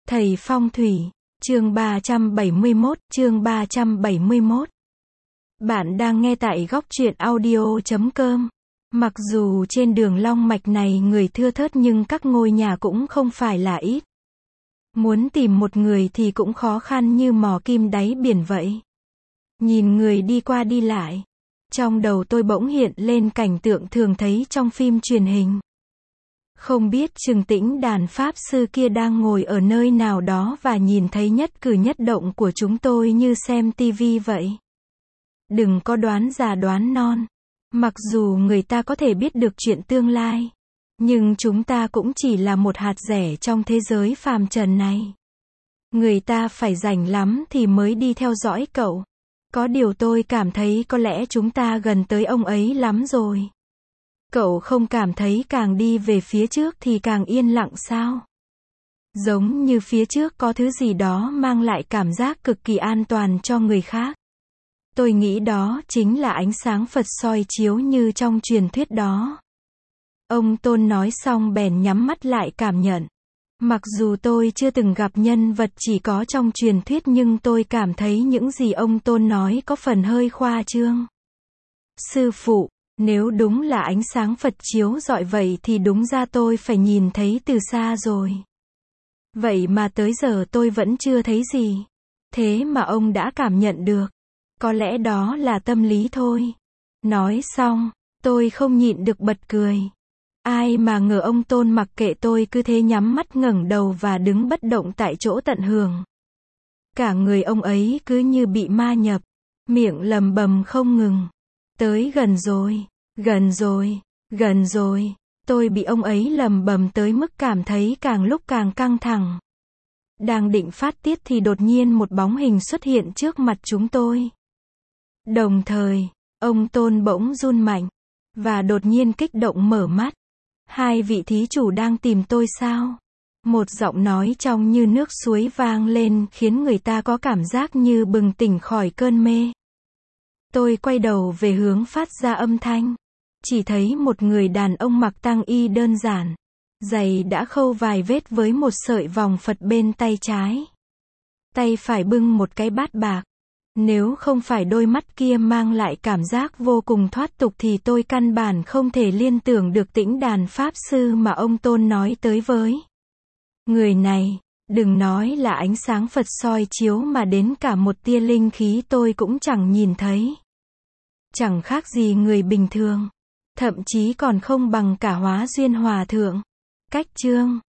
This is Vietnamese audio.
Thầy phong thủy, chương 371. Bạn đang nghe tại góc truyện audio.com. Mặc dù trên đường long mạch này người thưa thớt nhưng các ngôi nhà cũng không phải là ít. Muốn tìm một người thì cũng khó khăn như mò kim đáy biển vậy. Nhìn người đi qua đi lại, trong đầu tôi bỗng hiện lên cảnh tượng thường thấy trong phim truyền hình. Không biết Trừng Tĩnh đàn pháp sư kia đang ngồi ở nơi nào đó và nhìn thấy nhất cử nhất động của chúng tôi như xem tivi vậy. Đừng có đoán già đoán non. Mặc dù người ta có thể biết được chuyện tương lai, nhưng chúng ta cũng chỉ là một hạt rẻ trong thế giới phàm trần này. Người ta phải rảnh lắm thì mới đi theo dõi cậu. Có điều tôi cảm thấy có lẽ chúng ta gần tới ông ấy lắm rồi. Cậu không cảm thấy càng đi về phía trước thì càng yên lặng sao? Giống như phía trước có thứ gì đó mang lại cảm giác cực kỳ an toàn cho người khác. Tôi nghĩ đó chính là ánh sáng Phật soi chiếu như trong truyền thuyết đó. Ông Tôn nói xong bèn nhắm mắt lại cảm nhận. Mặc dù tôi chưa từng gặp nhân vật chỉ có trong truyền thuyết nhưng tôi cảm thấy những gì ông Tôn nói có phần hơi khoa trương. Sư phụ, nếu đúng là ánh sáng Phật chiếu rọi vậy thì đúng ra tôi phải nhìn thấy từ xa rồi. Vậy mà tới giờ tôi vẫn chưa thấy gì. Thế mà ông đã cảm nhận được. Có lẽ đó là tâm lý thôi. Nói xong, tôi không nhịn được bật cười. Ai mà ngờ ông Tôn mặc kệ tôi cứ thế nhắm mắt ngẩng đầu và đứng bất động tại chỗ tận hưởng. Cả người ông ấy cứ như bị ma nhập, miệng lầm bầm không ngừng. Tới gần rồi, gần rồi, gần rồi. Tôi bị ông ấy lầm bầm tới mức cảm thấy càng lúc càng căng thẳng. Đang định phát tiết thì đột nhiên một bóng hình xuất hiện trước mặt chúng tôi. Đồng thời, ông Tôn bỗng run mạnh, và đột nhiên kích động mở mắt. Hai vị thí chủ đang tìm tôi sao? Một giọng nói trong như nước suối vang lên khiến người ta có cảm giác như bừng tỉnh khỏi cơn mê. Tôi quay đầu về hướng phát ra âm thanh. Chỉ thấy một người đàn ông mặc tang y đơn giản. Giày đã khâu vài vết với một sợi vòng Phật bên tay trái. Tay phải bưng một cái bát bạc. Nếu không phải đôi mắt kia mang lại cảm giác vô cùng thoát tục thì tôi căn bản không thể liên tưởng được Tĩnh đàn pháp sư mà ông Tôn nói tới với. Người này, đừng nói là ánh sáng Phật soi chiếu mà đến cả một tia linh khí tôi cũng chẳng nhìn thấy. Chẳng khác gì người bình thường. Thậm chí còn không bằng cả Hóa Duyên Hòa Thượng. Cách chương